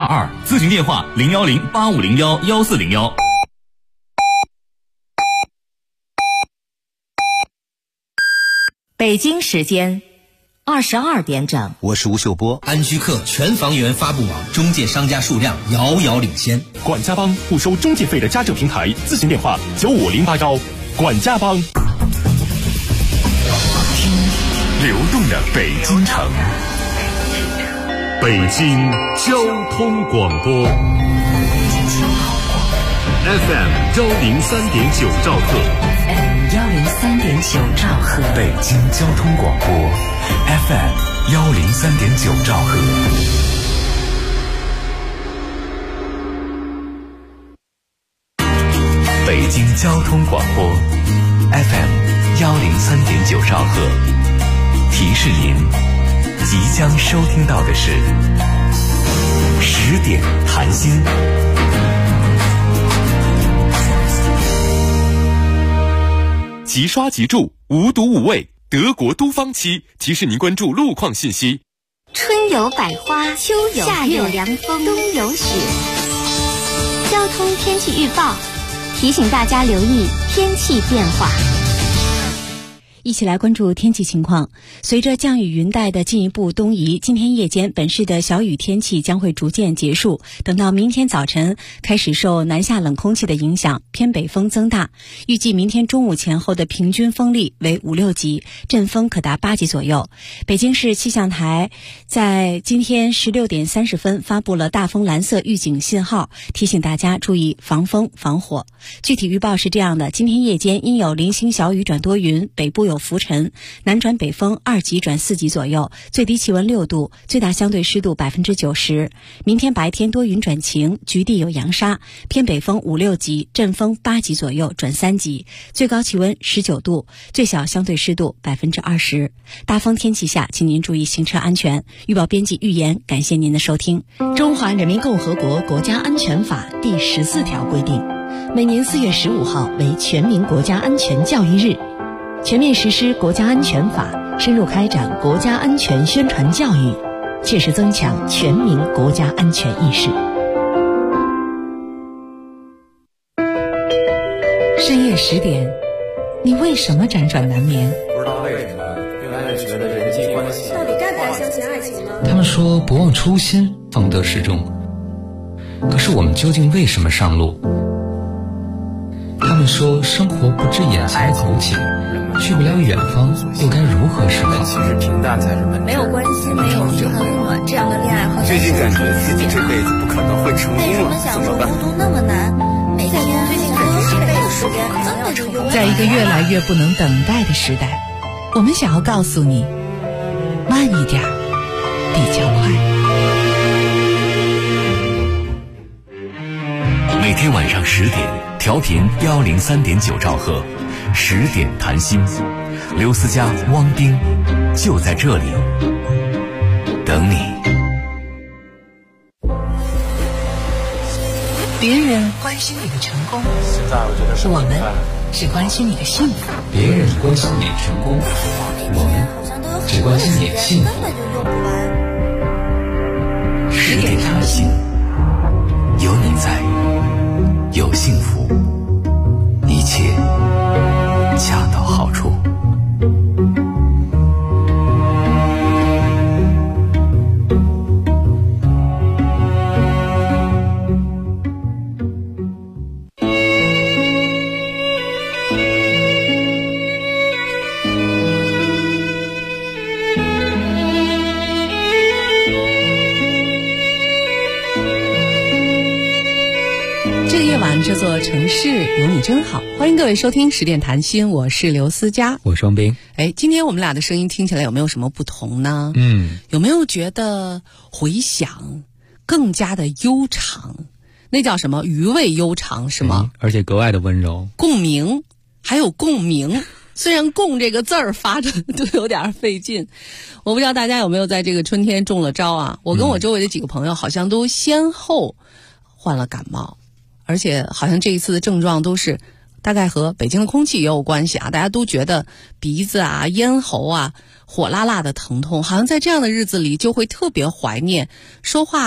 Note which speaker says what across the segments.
Speaker 1: 2，咨询电话010-8501-1401。
Speaker 2: 北京时间22点整，
Speaker 3: 我是吴秀波。
Speaker 4: 安居客全房源发布网中介商家数量遥遥领先。
Speaker 5: 管家帮不收中介费的家政平台，咨询电话95081。管家帮。听流动的北京城，北京交通广播 FM 103.9兆赫
Speaker 2: 103.9兆赫，
Speaker 3: 北京交通广播 FM 103.9兆赫。北京交通广播 FM 103.9兆赫，提示您即将收听到的是10点谈心。
Speaker 5: 即刷即住，无毒无味，德国都芳漆提示您关注路况信息。
Speaker 6: 春有百花，秋有夏有凉风，冬有雪。交通天气预报提醒大家留意天气变化。
Speaker 7: 一起来关注天气情况。随着降雨云带的进一步东移，今天夜间本市的小雨天气将会逐渐结束，等到明天早晨开始受南下冷空气的影响，偏北风增大，预计明天中午前后的平均风力为5、6级，阵风可达8级左右。北京市气象台在今天16点30分发布了大风蓝色预警信号，提醒大家注意防风防火。具体预报是这样的：今天夜间阴有零星小雨转多云，北部有浮尘，南转北风2级转4级左右，最低气温6度，最大相对湿度90%。明天白天多云转晴，局地有扬沙，偏北风5、6级，阵风8级左右转3级，最高气温19度，最小相对湿度20%。大风天气下，请您注意行车安全。预报编辑预言，感谢您的收听。
Speaker 2: 中华人民共和国国家安全法第14条规定，每年4月15号为全民国家安全教育日，全面实施国家安全法，深入开展国家安全宣传教育，切实增强全民国家安全意识。深夜10点，你为什么辗转难眠？
Speaker 8: 不知道为什么越来越觉得人际关系
Speaker 9: 到底该不该相信爱情呢？
Speaker 10: 他们说不忘初心，方得始终。可是我们究竟为什么上路？他们说生活不止眼前苟且，去不了远方，又该如何是好？
Speaker 8: 其实平淡才是本质。
Speaker 9: 没有关系，没有遗憾了，这样的恋爱好像
Speaker 8: 最近感觉自己这辈子不可能会成功了，怎么办？
Speaker 9: 孤独那么难，每天最近感觉这辈子时间可能要成功。
Speaker 2: 在一个越来越不能等待的时代，我们想要告诉你，慢一点比较快。
Speaker 3: 每天晚上10点，调频103.9兆赫，10点谈心，刘思佳、汪冰就在这里等你。
Speaker 2: 别人关心你的成功，
Speaker 8: 现在我觉得
Speaker 2: 我们只关心你的幸福。
Speaker 10: 别人关心你的成功，我们只关心你的幸福。
Speaker 3: 10点谈心，有你在，有幸福，一切恰到好处。
Speaker 2: 这座城市有你真好，欢迎各位收听10点谈心，我是刘思佳，
Speaker 10: 我是汪冰。
Speaker 2: 今天我们俩的声音听起来有没有什么不同呢？有没有觉得回响更加的悠长？那叫什么余味悠长是吗？
Speaker 10: 而且格外的温柔。
Speaker 2: 共鸣，还有共鸣。虽然共这个字儿发着都有点费劲，我不知道大家有没有在这个春天中了招啊？我跟我周围的几个朋友好像都先后患了感冒，而且好像这一次的症状都是大概和北京的空气也有关系啊，大家都觉得鼻子啊、咽喉啊火辣辣的疼痛，好像在这样的日子里就会特别怀念说话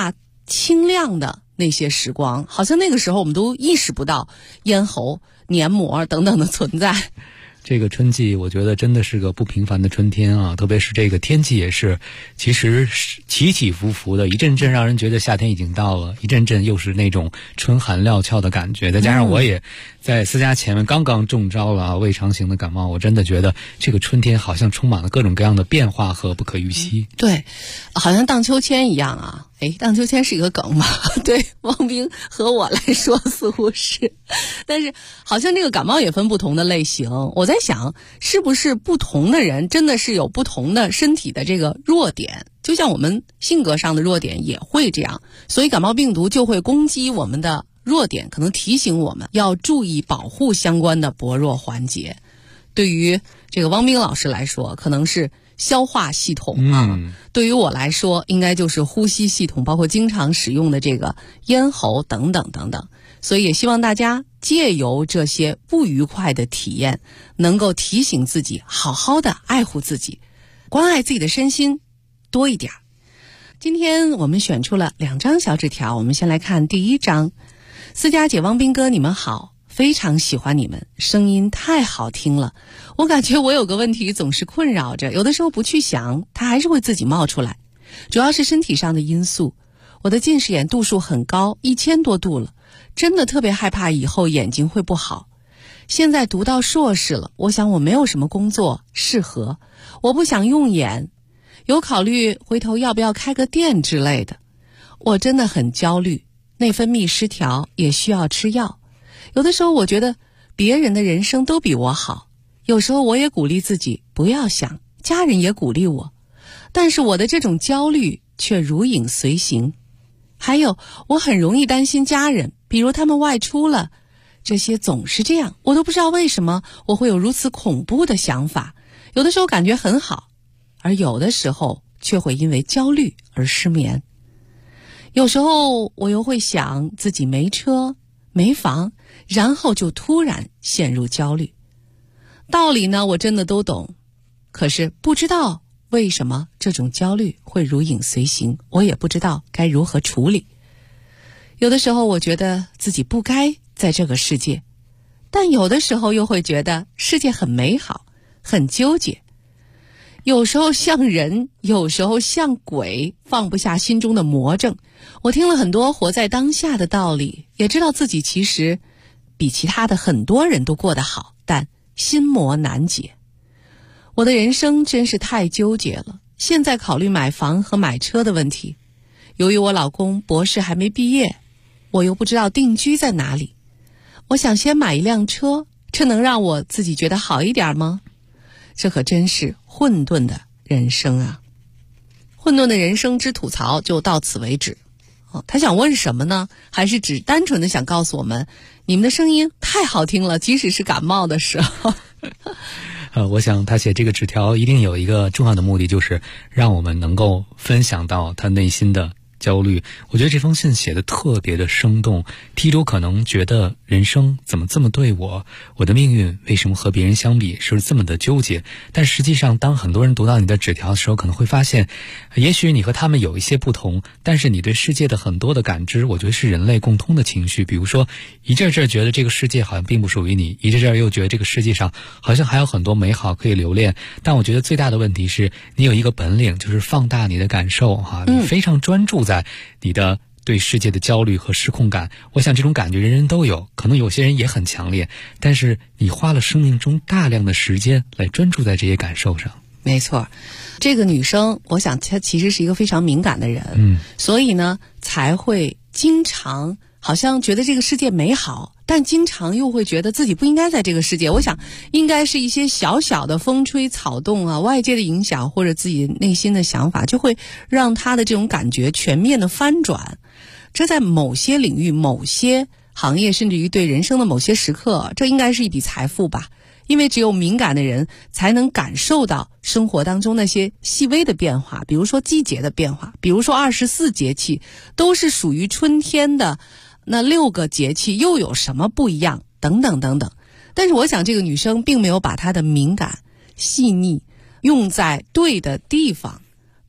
Speaker 2: 清亮的那些时光，好像那个时候我们都意识不到咽喉、黏膜等等的存在。
Speaker 10: 这个春季我觉得真的是个不平凡的春天啊，特别是这个天气也是，其实起起伏伏的，一阵阵让人觉得夏天已经到了，一阵阵又是那种春寒料峭的感觉。再加上我也在私家前面刚刚中招了胃肠型的感冒，我真的觉得这个春天好像充满了各种各样的变化和不可预期。
Speaker 2: 对，好像荡秋千一样啊。荡秋千是一个梗嘛？对，汪冰和我来说似乎是，但是好像这个感冒也分不同的类型。我在想，是不是不同的人真的是有不同的身体的这个弱点？就像我们性格上的弱点也会这样，所以感冒病毒就会攻击我们的弱点，可能提醒我们要注意保护相关的薄弱环节。对于这个汪冰老师来说，可能是消化系统啊，对于我来说应该就是呼吸系统，包括经常使用的这个咽喉等等等等。所以也希望大家借由这些不愉快的体验，能够提醒自己好好的爱护自己，关爱自己的身心多一点。今天我们选出了2张小纸条，我们先来看第1张。思佳姐、汪斌哥，你们好，非常喜欢你们，声音太好听了。我感觉我有个问题总是困扰着，有的时候不去想，它还是会自己冒出来。主要是身体上的因素，我的近视眼度数很高，1000多度了，真的特别害怕以后眼睛会不好。现在读到硕士了，我想我没有什么工作适合，我不想用眼，有考虑回头要不要开个店之类的。我真的很焦虑，内分泌失调，也需要吃药。有的时候我觉得别人的人生都比我好，有时候我也鼓励自己不要想，家人也鼓励我，但是我的这种焦虑却如影随形。还有我很容易担心家人，比如他们外出了，这些总是这样，我都不知道为什么我会有如此恐怖的想法。有的时候感觉很好，而有的时候却会因为焦虑而失眠。有时候我又会想自己没车没房，然后就突然陷入焦虑。道理呢我真的都懂，可是不知道为什么这种焦虑会如影随形，我也不知道该如何处理。有的时候我觉得自己不该在这个世界，但有的时候又会觉得世界很美好，很纠结。有时候像人，有时候像鬼，放不下心中的魔怔。我听了很多活在当下的道理，也知道自己其实比其他的很多人都过得好，但心魔难解。我的人生真是太纠结了，现在考虑买房和买车的问题。由于我老公博士还没毕业，我又不知道定居在哪里。我想先买一辆车，这能让我自己觉得好一点吗？这可真是混沌的人生啊！混沌的人生之吐槽就到此为止。他想问什么呢？还是只单纯的想告诉我们，你们的声音太好听了，即使是感冒的时候。
Speaker 10: 我想他写这个纸条一定有一个重要的目的，就是让我们能够分享到他内心的焦虑。我觉得这封信写得特别的生动。题主可能觉得人生怎么这么对我，我的命运为什么和别人相比是这么的纠结。但实际上当很多人读到你的纸条的时候，可能会发现也许你和他们有一些不同，但是你对世界的很多的感知，我觉得是人类共通的情绪。比如说一阵阵觉得这个世界好像并不属于你，一阵阵又觉得这个世界上好像还有很多美好可以留恋。但我觉得最大的问题是你有一个本领，就是放大你的感受你非常专注在你的对世界的焦虑和失控感。我想这种感觉人人都有，可能有些人也很强烈，但是你花了生命中大量的时间来专注在这些感受上。
Speaker 2: 没错，这个女生我想她其实是一个非常敏感的人，所以呢才会经常好像觉得这个世界美好，但经常又会觉得自己不应该在这个世界。我想应该是一些小小的风吹草动啊，外界的影响或者自己内心的想法，就会让她的这种感觉全面的翻转。这在某些领域、某些行业，甚至于对人生的某些时刻，这应该是一笔财富吧。因为只有敏感的人才能感受到生活当中那些细微的变化，比如说季节的变化，比如说24节气都是属于春天的，那6个节气又有什么不一样，等等等等。但是我想这个女生并没有把她的敏感细腻用在对的地方，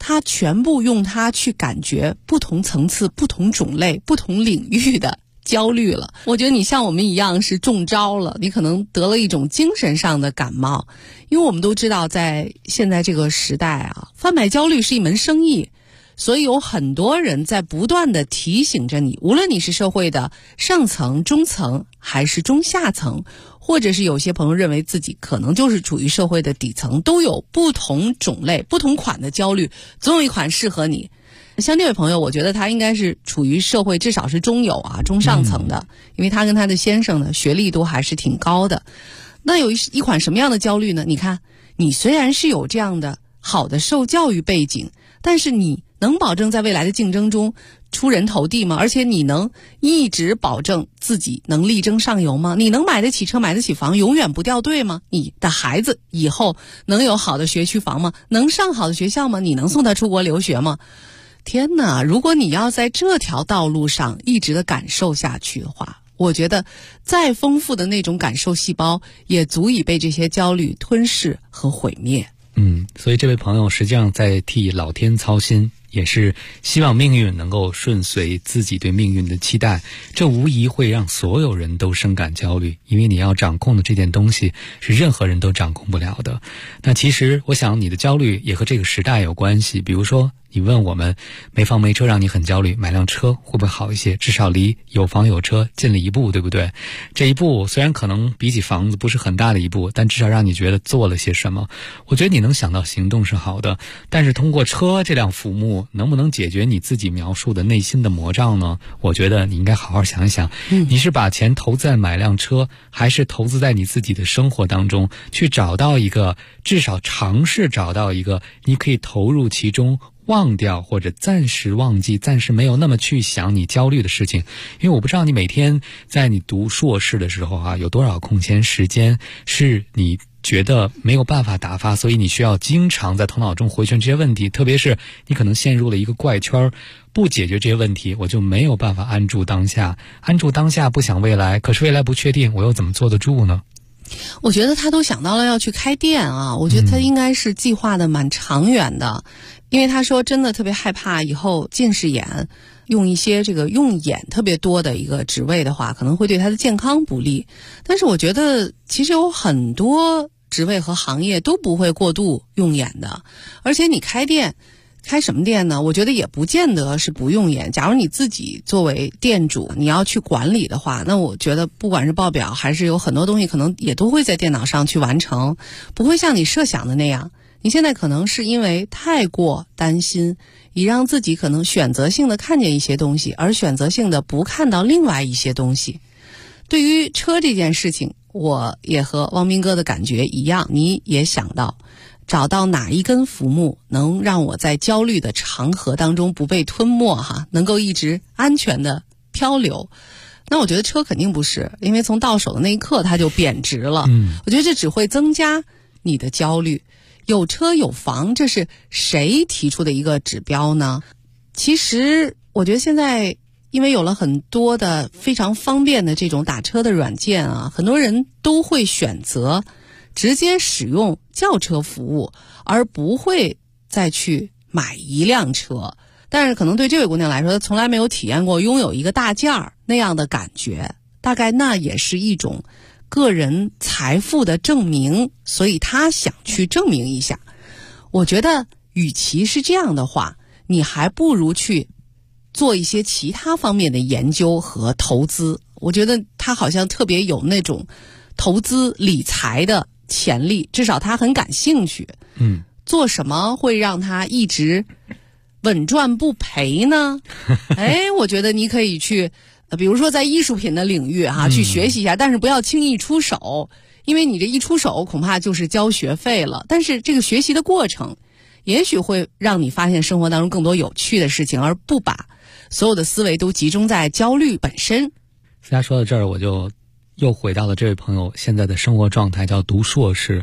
Speaker 2: 他全部用它去感觉不同层次、不同种类、不同领域的焦虑了。我觉得你像我们一样是中招了，你可能得了一种精神上的感冒。因为我们都知道在现在这个时代啊，贩卖焦虑是一门生意，所以有很多人在不断地提醒着你，无论你是社会的上层、中层还是中下层，或者是有些朋友认为自己可能就是处于社会的底层，都有不同种类、不同款的焦虑，总有一款适合你。像这位朋友，我觉得他应该是处于社会至少是中游啊、中上层的，因为他跟他的先生呢学历都还是挺高的。那有一款什么样的焦虑呢？你看，你虽然是有这样的好的受教育背景，但是你能保证在未来的竞争中出人头地吗？而且你能一直保证自己能力争上游吗？你能买得起车、买得起房，永远不掉队吗？你的孩子以后能有好的学区房吗？能上好的学校吗？你能送他出国留学吗？天哪，如果你要在这条道路上一直的感受下去的话，我觉得再丰富的那种感受细胞也足以被这些焦虑吞噬和毁灭。
Speaker 10: 所以这位朋友实际上在替老天操心，也是希望命运能够顺遂自己对命运的期待，这无疑会让所有人都深感焦虑，因为你要掌控的这件东西是任何人都掌控不了的。那其实我想你的焦虑也和这个时代有关系，比如说你问我们没房没车让你很焦虑，买辆车会不会好一些？至少离有房有车近了一步，对不对？这一步虽然可能比起房子不是很大的一步，但至少让你觉得做了些什么。我觉得你能想到行动是好的，但是通过车这辆浮木能不能解决你自己描述的内心的魔障呢？我觉得你应该好好想一想，你是把钱投资在买辆车，还是投资在你自己的生活当中，去找到一个，至少尝试找到一个你可以投入其中，忘掉或者暂时忘记，暂时没有那么去想你焦虑的事情。因为我不知道你每天在你读硕士的时候啊，有多少空闲时间是你觉得没有办法打发，所以你需要经常在头脑中回旋这些问题，特别是你可能陷入了一个怪圈，不解决这些问题，我就没有办法安住当下。安住当下不想未来，可是未来不确定，我又怎么坐得住呢？
Speaker 2: 我觉得他都想到了要去开店啊，我觉得他应该是计划的蛮长远的。因为他说真的特别害怕以后近视眼用一些这个用眼特别多的一个职位的话，可能会对他的健康不利。但是我觉得其实有很多职位和行业都不会过度用眼的，而且你开店开什么店呢？我觉得也不见得是不用眼。假如你自己作为店主，你要去管理的话，那我觉得不管是报表还是有很多东西可能也都会在电脑上去完成，不会像你设想的那样。你现在可能是因为太过担心，以让自己可能选择性的看见一些东西，而选择性的不看到另外一些东西。对于车这件事情，我也和汪斌哥的感觉一样，你也想到找到哪一根浮木能让我在焦虑的长河当中不被吞没哈，能够一直安全的漂流。那我觉得车肯定不是，因为从到手的那一刻它就贬值了。我觉得这只会增加你的焦虑。有车有房，这是谁提出的一个指标呢？其实我觉得现在因为有了很多的非常方便的这种打车的软件啊，很多人都会选择直接使用轿车服务，而不会再去买一辆车。但是可能对这位姑娘来说，她从来没有体验过拥有一个大件儿那样的感觉，大概那也是一种个人财富的证明，所以他想去证明一下。我觉得与其是这样的话，你还不如去做一些其他方面的研究和投资。我觉得他好像特别有那种投资理财的潜力，至少他很感兴趣。做什么会让他一直稳赚不赔呢？我觉得你可以去比如说在艺术品的领域去学习一下，但是不要轻易出手，因为你这一出手恐怕就是交学费了。但是这个学习的过程也许会让你发现生活当中更多有趣的事情，而不把所有的思维都集中在焦虑本身。
Speaker 10: 大家说到这儿，我就又回到了这位朋友现在的生活状态，叫读硕士。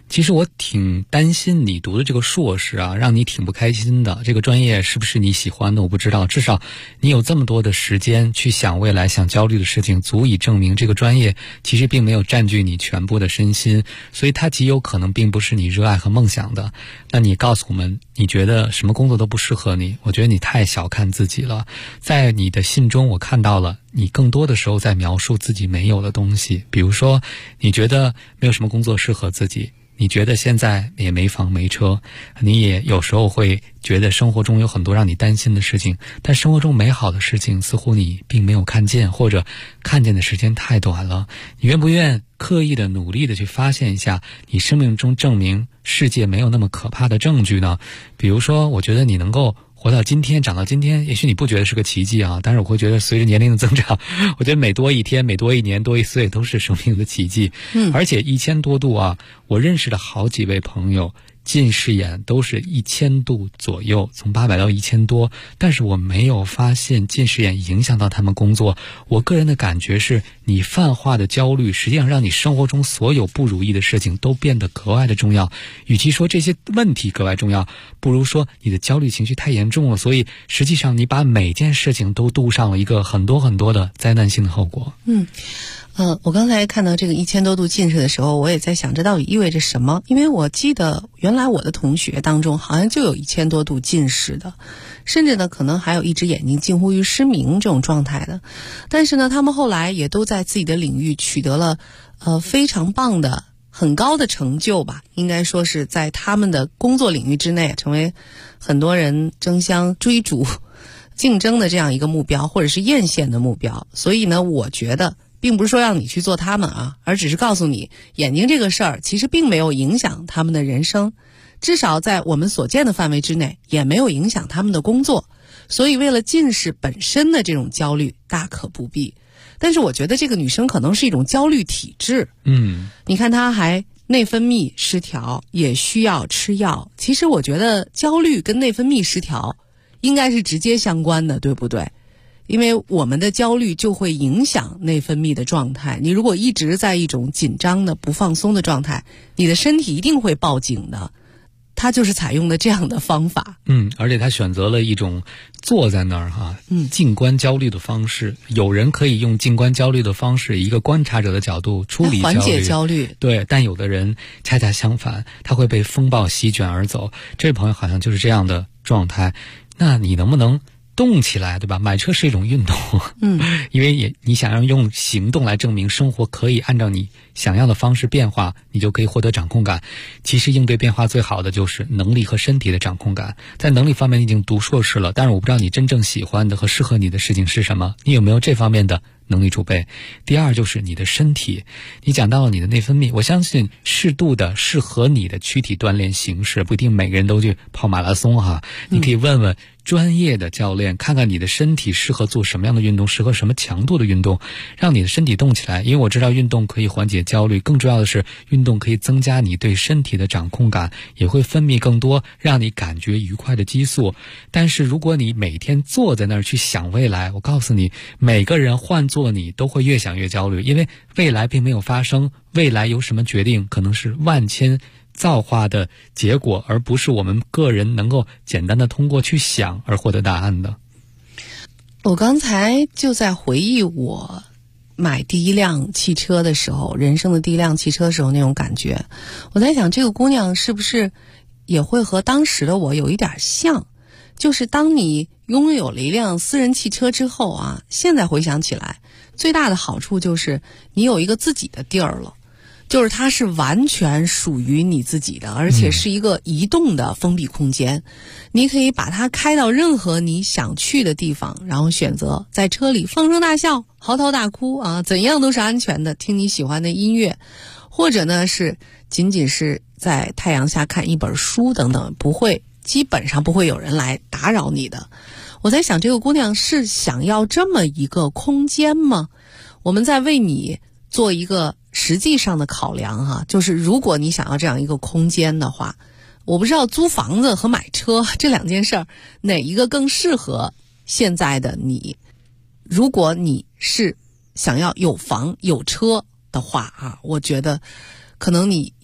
Speaker 10: 其实我挺担心你读的这个硕士啊，让你挺不开心的。这个专业是不是你喜欢的我不知道，至少你有这么多的时间去想未来、想焦虑的事情，足以证明这个专业其实并没有占据你全部的身心，所以它极有可能并不是你热爱和梦想的。那你告诉我们，你觉得什么工作都不适合你？我觉得你太小看自己了。在你的信中我看到了你更多的时候在描述自己没有的东西，比如说你觉得没有什么工作适合自己，你觉得现在也没房没车，你也有时候会觉得生活中有很多让你担心的事情，但生活中美好的事情似乎你并没有看见，或者看见的时间太短了。你愿不愿刻意的努力的去发现一下你生命中证明世界没有那么可怕的证据呢？比如说，我觉得你能够活到今天，长到今天，也许你不觉得是个奇迹啊，但是我会觉得随着年龄的增长，我觉得每多一天、每多一年、多一岁都是生命的奇迹。而且1000多度啊，我认识的好几位朋友近视眼都是1000度左右，从800到1000多，但是我没有发现近视眼影响到他们工作。我个人的感觉是，你泛化的焦虑实际上让你生活中所有不如意的事情都变得格外的重要。与其说这些问题格外重要，不如说你的焦虑情绪太严重了，所以实际上你把每件事情都镀上了一个很多很多的灾难性的后果。
Speaker 2: 我刚才看到这个1000多度近视的时候，我也在想这到底意味着什么？因为我记得原来我的同学当中好像就有1000多度近视的，甚至呢可能还有一只眼睛近乎于失明这种状态的。但是呢，他们后来也都在自己的领域取得了非常棒的很高的成就吧，应该说是在他们的工作领域之内成为很多人争相追逐竞争的这样一个目标，或者是艳羡的目标。所以呢，我觉得并不是说让你去做他们啊，而只是告诉你眼睛这个事儿其实并没有影响他们的人生，至少在我们所见的范围之内也没有影响他们的工作。所以为了近视本身的这种焦虑大可不必。但是我觉得这个女生可能是一种焦虑体质。你看她还内分泌失调，也需要吃药。其实我觉得焦虑跟内分泌失调应该是直接相关的，对不对？因为我们的焦虑就会影响内分泌的状态，你如果一直在一种紧张的不放松的状态，你的身体一定会报警的。他就是采用的这样的方法。
Speaker 10: 而且他选择了一种坐在那儿静观焦虑的方式。有人可以用静观焦虑的方式，以一个观察者的角度处理焦虑，
Speaker 2: 缓解焦虑。
Speaker 10: 对，但有的人恰恰相反，他会被风暴席卷而走。这位朋友好像就是这样的状态。那你能不能动起来，对吧？买车是一种运动，因为你想要用行动来证明生活可以按照你想要的方式变化，你就可以获得掌控感。其实应对变化最好的就是能力和身体的掌控感。在能力方面你已经读硕士了，但是我不知道你真正喜欢的和适合你的事情是什么，你有没有这方面的能力储备？第二就是你的身体，你讲到了你的内分泌，我相信适度的适合你的躯体锻炼形式，不一定每个人都去跑马拉松你可以问问专业的教练，看看你的身体适合做什么样的运动，适合什么强度的运动，让你的身体动起来。因为我知道运动可以缓解焦虑，更重要的是运动可以增加你对身体的掌控感，也会分泌更多让你感觉愉快的激素。但是如果你每天坐在那儿去想未来，我告诉你，每个人换做你都会越想越焦虑，因为未来并没有发生，未来有什么决定可能是万千造化的结果，而不是我们个人能够简单的通过去想而获得答案的。
Speaker 2: 我刚才就在回忆我买第一辆汽车的时候，人生的第一辆汽车的时候那种感觉。我在想这个姑娘是不是也会和当时的我有一点像，就是当你拥有了一辆私人汽车之后现在回想起来，最大的好处就是你有一个自己的地儿了，就是它是完全属于你自己的，而且是一个移动的封闭空间。你可以把它开到任何你想去的地方，然后选择在车里放声大笑，嚎啕大哭怎样都是安全的，听你喜欢的音乐，或者呢是仅仅是在太阳下看一本书等等，基本上不会有人来打扰你的。我在想这个姑娘是想要这么一个空间吗？我们在为你做一个实际上的考量就是如果你想要这样一个空间的话，我不知道租房子和买车这两件事儿哪一个更适合现在的你。如果你是想要有房有车的话我觉得可能你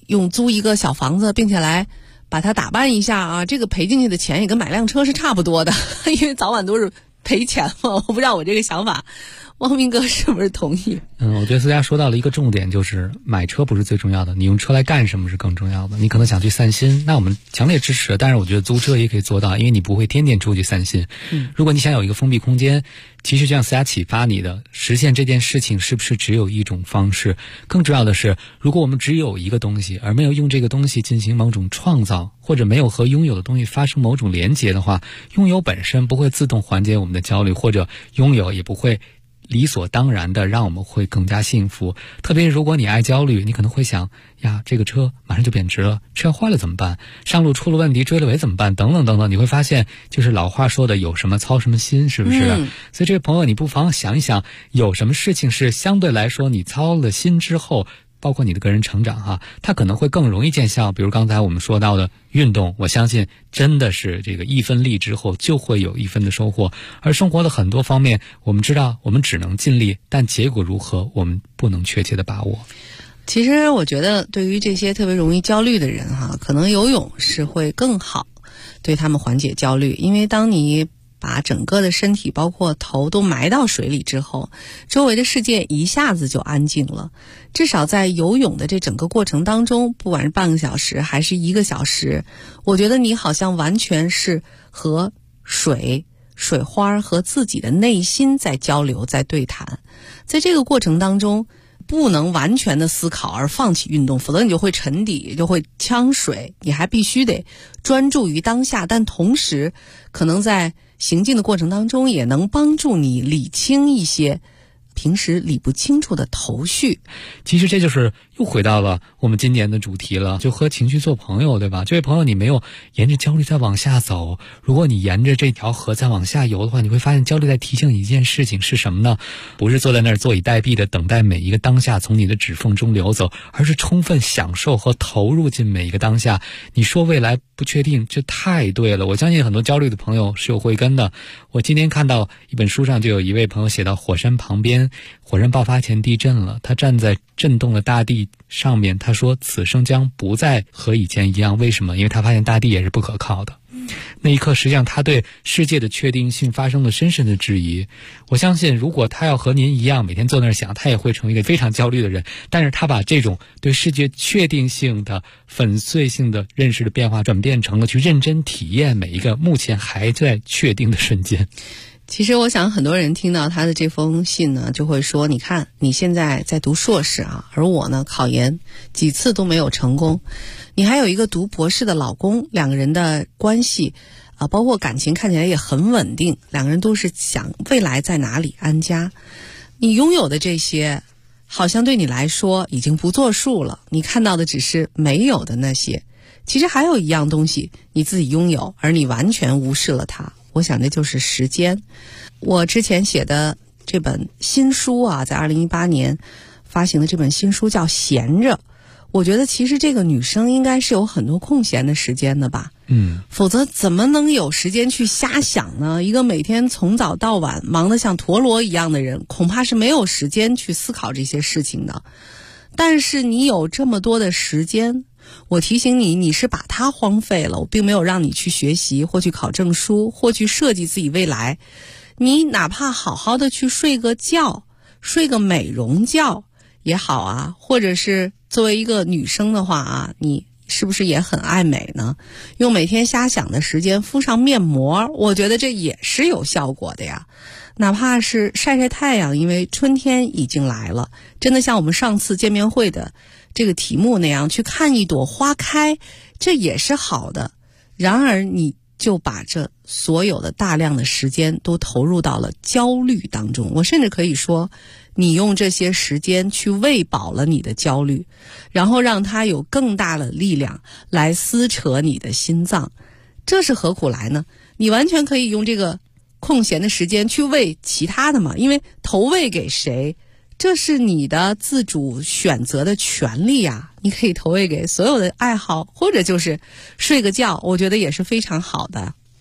Speaker 2: 用租一个小房子，并且来把它打扮一下啊，这个赔进去的钱也跟买辆车是差不多的，因为早晚都是赔钱嘛。我不知道我这个想法汪明哥是不是同意？
Speaker 10: 我觉得思佳说到了一个重点，就是买车不是最重要的，你用车来干什么是更重要的。你可能想去散心，那我们强烈支持，但是我觉得租车也可以做到，因为你不会天天出去散心。如果你想有一个封闭空间，其实就像思佳启发你的，实现这件事情是不是只有一种方式？更重要的是，如果我们只有一个东西，而没有用这个东西进行某种创造，或者没有和拥有的东西发生某种连结的话，拥有本身不会自动缓解我们的焦虑，或者拥有也不会理所当然的让我们会更加幸福。特别是如果你爱焦虑，你可能会想呀，这个车马上就贬值了，车要坏了怎么办？上路出了问题，追了尾怎么办？等等等等，你会发现就是老话说的有什么操什么心，是不是？所以这位朋友，你不妨想一想，有什么事情是相对来说你操了心之后，包括你的个人成长它可能会更容易见效。比如刚才我们说到的运动，我相信真的是这个1分力之后就会有1分的收获。而生活的很多方面，我们知道我们只能尽力，但结果如何我们不能确切的把握。
Speaker 2: 其实我觉得对于这些特别容易焦虑的人可能游泳是会更好对他们缓解焦虑。因为当你把整个的身体包括头都埋到水里之后，周围的世界一下子就安静了。至少在游泳的这整个过程当中，不管是半个小时还是1个小时，我觉得你好像完全是和水花和自己的内心在交流，在对谈。在这个过程当中不能完全的思考而放弃运动，否则你就会沉底，就会呛水。你还必须得专注于当下，但同时可能在行进的过程当中也能帮助你理清一些平时理不清楚的头绪。
Speaker 10: 其实这就是又回到了我们今年的主题了，就和情绪做朋友，对吧？这位朋友，你没有沿着焦虑再往下走，如果你沿着这条河再往下游的话，你会发现焦虑在提醒一件事情是什么呢？不是坐在那儿坐以待毙的等待每一个当下从你的指缝中流走，而是充分享受和投入进每一个当下。你说未来不确定，这太对了。我相信很多焦虑的朋友是有慧根的。我今天看到一本书上就有一位朋友写到，火山旁边，火山爆发前地震了，他站在震动的大地上面，他说此生将不再和以前一样。为什么？因为他发现大地也是不可靠的。那一刻实际上他对世界的确定性发生了深深的质疑。我相信如果他要和您一样每天坐那儿想，他也会成为一个非常焦虑的人。但是他把这种对世界确定性的粉碎性的认识的变化转变成了去认真体验每一个目前还在确定的瞬间。
Speaker 2: 其实我想很多人听到他的这封信呢，就会说，你看你现在在读硕士而我呢考研几次都没有成功，你还有一个读博士的老公，两个人的关系包括感情看起来也很稳定，两个人都是想未来在哪里安家。你拥有的这些好像对你来说已经不作数了，你看到的只是没有的那些。其实还有一样东西你自己拥有，而你完全无视了它，我想这就是时间。我之前写的这本新书在2018年发行的这本新书叫《闲着》，我觉得其实这个女生应该是有很多空闲的时间的吧。否则怎么能有时间去瞎想呢？一个每天从早到晚忙得像陀螺一样的人，恐怕是没有时间去思考这些事情的。但是你有这么多的时间，我提醒你，你是把它荒废了。我并没有让你去学习或去考证书或去设计自己未来。你哪怕好好的去睡个觉，睡个美容觉也好或者是作为一个女生的话你是不是也很爱美呢？用每天瞎想的时间敷上面膜，我觉得这也是有效果的呀。哪怕是晒晒太阳，因为春天已经来了，真的像我们上次见面会的这个题目那样，去看一朵花开，这也是好的。然而你就把这所有的大量的时间都投入到了焦虑当中。我甚至可以说，你用这些时间去喂饱了你的焦虑，然后让它有更大的力量来撕扯你的心脏。这是何苦来呢？你完全可以用这个空闲的时间去喂其他的嘛，因为投喂给谁，这是你的自主选择的权利你可以投喂给所有的爱好，或者就是睡个觉，我觉得也是非常好的。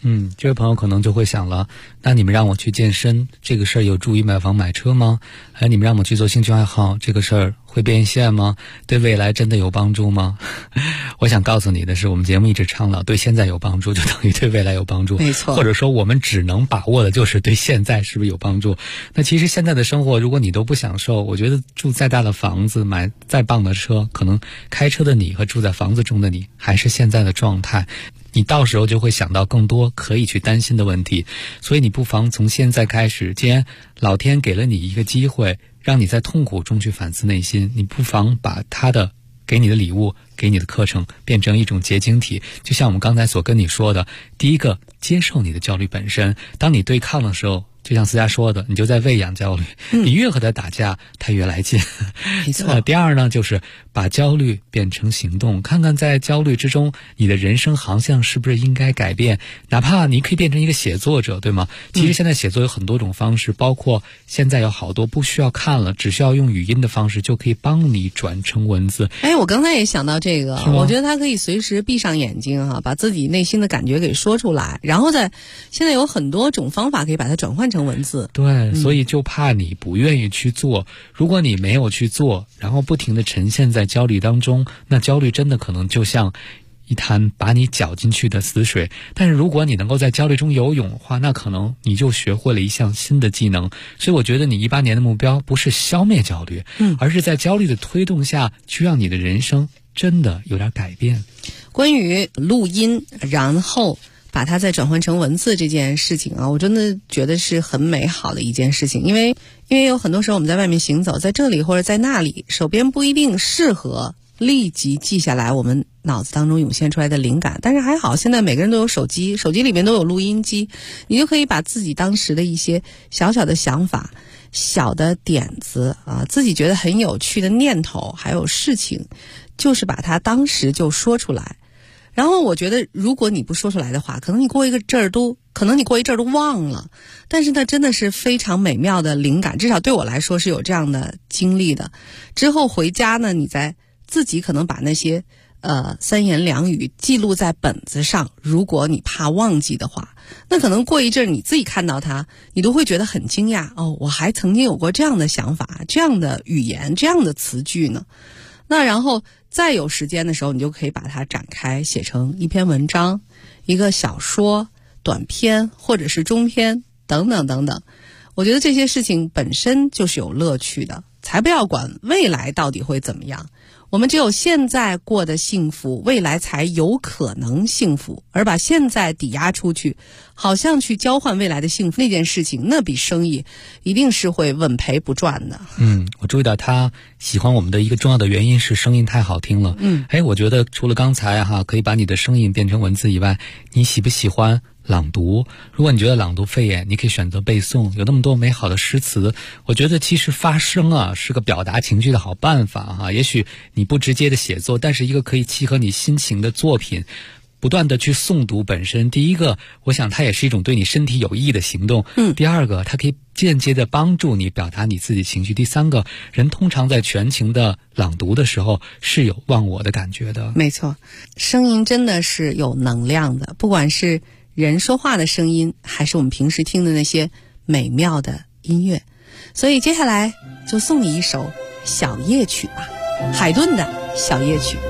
Speaker 10: 这位朋友可能就会想了，那你们让我去健身，这个事儿有助于买房买车吗？你们让我去做兴趣爱好，这个事儿会变现吗？对未来真的有帮助吗？我想告诉你的是，我们节目一直倡导对现在有帮助就等于对未来有帮助，
Speaker 2: 没错。
Speaker 10: 或者说我们只能把握的就是对现在是不是有帮助。那其实现在的生活如果你都不享受，我觉得住再大的房子，买再棒的车，可能开车的你和住在房子中的你还是现在的状态，你到时候就会想到更多可以去担心的问题。所以你不妨从现在开始，既然老天给了你一个机会，让你在痛苦中去反思内心，你不妨把他的给你的礼物，给你的课程变成一种结晶体。就像我们刚才所跟你说的，第一个，接受你的焦虑本身，当你对抗的时候，就像思佳说的，你就在喂养焦虑，你越和他打架，他越来劲。
Speaker 2: 没错。
Speaker 10: 第二呢，就是把焦虑变成行动，看看在焦虑之中，你的人生航向是不是应该改变？哪怕你可以变成一个写作者，对吗？其实现在写作有很多种方式，包括现在有好多不需要看了，只需要用语音的方式就可以帮你转成文字。
Speaker 2: 我刚才也想到这个，我觉得他可以随时闭上眼睛把自己内心的感觉给说出来，然后现在有很多种方法可以把它转换成文字。
Speaker 10: 对，所以就怕你不愿意去做。如果你没有去做，然后不停地沉陷在焦虑当中，那焦虑真的可能就像一滩把你搅进去的死水。但是如果你能够在焦虑中游泳的话，那可能你就学会了一项新的技能。所以我觉得你18年的目标不是消灭焦虑，而是在焦虑的推动下去让你的人生真的有点改变。
Speaker 2: 关于录音然后把它再转换成文字这件事情我真的觉得是很美好的一件事情。因为有很多时候我们在外面行走，在这里或者在那里，手边不一定适合立即记下来我们脑子当中涌现出来的灵感，但是还好现在每个人都有手机，手机里面都有录音机，你就可以把自己当时的一些小小的想法、小的点子自己觉得很有趣的念头还有事情，就是把它当时就说出来。然后我觉得如果你不说出来的话，可能你过一阵儿都忘了，但是它真的是非常美妙的灵感，至少对我来说是有这样的经历的。之后回家呢，你再自己可能把那些三言两语记录在本子上，如果你怕忘记的话，那可能过一阵你自己看到它，你都会觉得很惊讶我还曾经有过这样的想法，这样的语言，这样的词句呢。那然后再有时间的时候，你就可以把它展开，写成一篇文章、一个小说、短篇或者是中篇等等等等。我觉得这些事情本身就是有乐趣的，才不要管未来到底会怎么样。我们只有现在过得幸福，未来才有可能幸福。而把现在抵押出去，好像去交换未来的幸福，那件事情，那笔生意一定是会稳赔不赚的。
Speaker 10: 我注意到他喜欢我们的一个重要的原因是声音太好听了。我觉得除了刚才可以把你的声音变成文字以外，你喜不喜欢朗读？如果你觉得朗读费眼，你可以选择背诵，有那么多美好的诗词。我觉得其实发声是个表达情绪的好办法也许你不直接的写作，但是一个可以契合你心情的作品，不断的去诵读本身，第一个我想它也是一种对你身体有益的行动。第二个它可以间接的帮助你表达你自己情绪。第三个，人通常在全情的朗读的时候是有忘我的感觉的。
Speaker 2: 没错，声音真的是有能量的，不管是人说话的声音，还是我们平时听的那些美妙的音乐。所以接下来就送你一首小夜曲吧，海顿的小夜曲。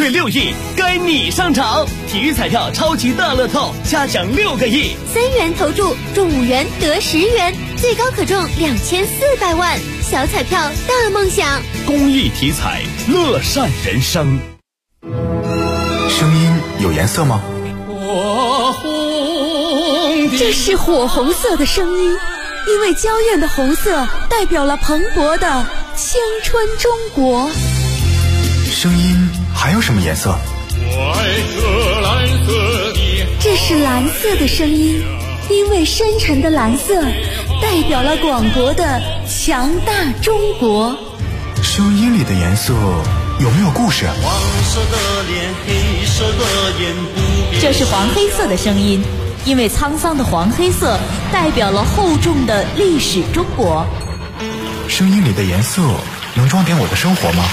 Speaker 1: 月6亿该你上场，体育彩票超级大乐透加奖6个亿
Speaker 6: ，3元投注中5元得10元，最高可中2400万，小彩票大梦想。
Speaker 1: 公益体彩，乐善人生。
Speaker 8: 声音有颜色吗？
Speaker 11: 这是火红色的声音，因为娇艳的红色代表了蓬勃的青春中国。
Speaker 8: 声音还有什么颜色？
Speaker 11: 这是蓝色的声音，因为深沉的蓝色代表了广博的强大中国。
Speaker 8: 声音里的颜色有没有故事？
Speaker 12: 黄色的脸，黑色的眼，
Speaker 13: 这是黄黑色的声音，因为沧桑的黄黑色代表了厚重的历史中国。
Speaker 8: 声音里的颜色能装点我的生活吗？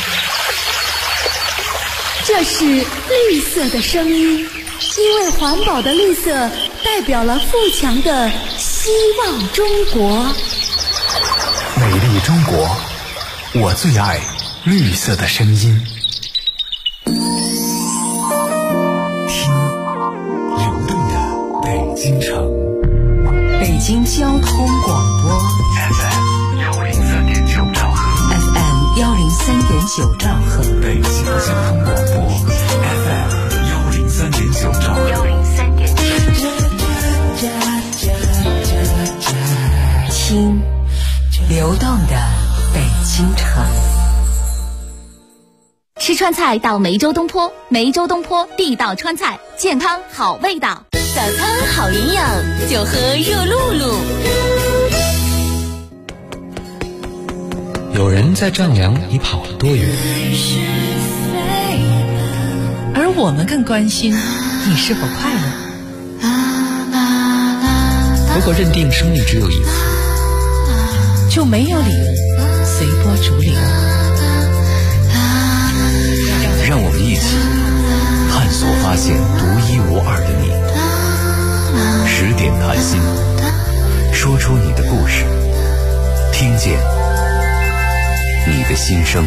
Speaker 11: 这是绿色的声音，因为环保的绿色代表了富强的希望中国。
Speaker 8: 美丽中国，我最爱绿色的声音。
Speaker 3: 听流动的北京城，
Speaker 14: 北京交通广播
Speaker 3: FM 103.9兆赫
Speaker 14: FM 103.9兆赫，
Speaker 3: 北京交通广播 FM 103.9兆赫。
Speaker 14: 听流动的北京城。
Speaker 6: 吃川菜到梅州东坡，梅州东坡地道川菜，健康好味道，早餐好营养，就喝热露露。
Speaker 10: 有人在丈量你跑了多远，
Speaker 2: 而我们更关心你是否快乐。
Speaker 10: 如果认定生命只有一次，
Speaker 2: 就没有理由随波逐流。
Speaker 3: 让我们一起探索发现独一无二的你。10点谈心，说出你的故事，听见你的心声。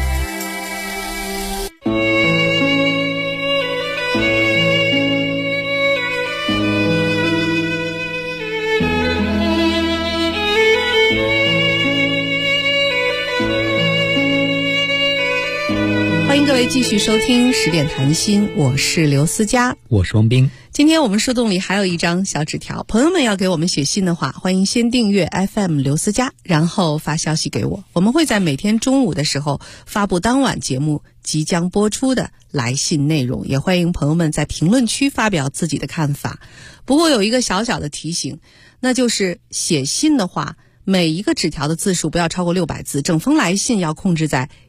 Speaker 2: 欢迎各位继续收听10点谈心，我是刘思佳，
Speaker 10: 我是王斌。
Speaker 2: 今天我们树洞里还有一张小纸条，朋友们要给我们写信的话，欢迎先订阅 FM 刘思佳，然后发消息给我，我们会在每天中午的时候发布当晚节目即将播出的来信内容，也欢迎朋友们在评论区发表自己的看法。不过有一个小小的提醒，那就是写信的话，每一个纸条的字数不要超过600字，整封来信要控制在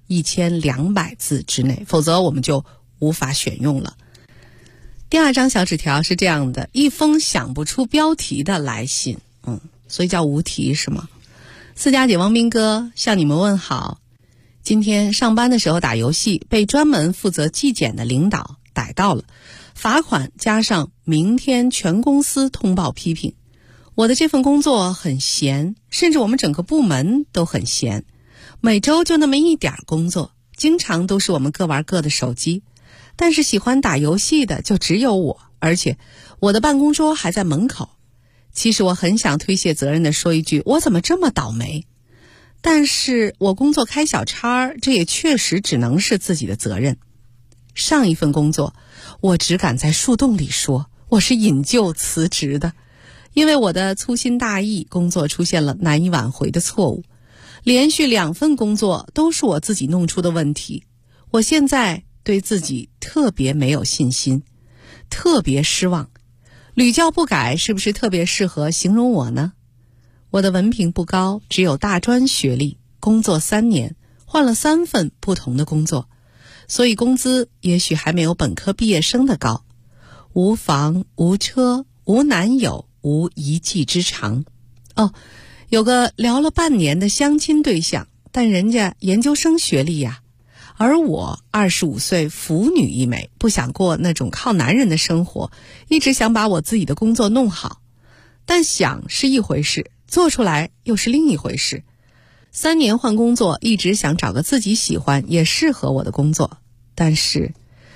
Speaker 2: 1200字之内，否则我们就无法选用了。第二张小纸条是这样的，一封想不出标题的来信，所以叫无题是吗？思佳姐、王斌哥向你们问好。今天上班的时候打游戏，被专门负责纪检的领导逮到了，罚款加上明天全公司通报批评。我的这份工作很闲，甚至我们整个部门都很闲，每周就那么一点工作，经常都是我们各玩各的手机。但是喜欢打游戏的就只有我，而且我的办公桌还在门口。其实我很想推卸责任地说一句，我怎么这么倒霉？但是我工作开小差，这也确实只能是自己的责任。上一份工作，我只敢在树洞里说，我是引咎辞职的。因为我的粗心大意，工作出现了难以挽回的错误，连续2份工作都是我自己弄出的问题。我现在对自己特别没有信心，特别失望。屡教不改是不是特别适合形容我呢？我的文凭不高，只有大专学历，工作3年，换了3份不同的工作，所以工资也许还没有本科毕业生的高。无房无车无男友无一技之长。有个聊了半年的相亲对象，但人家研究生学历呀，而我25岁腐女一枚，不想过那种靠男人的生活，一直想把我自己的工作弄好。但想是一回事，做出来又是另一回事。3年换工作，一直想找个自己喜欢也适合我的工作，但是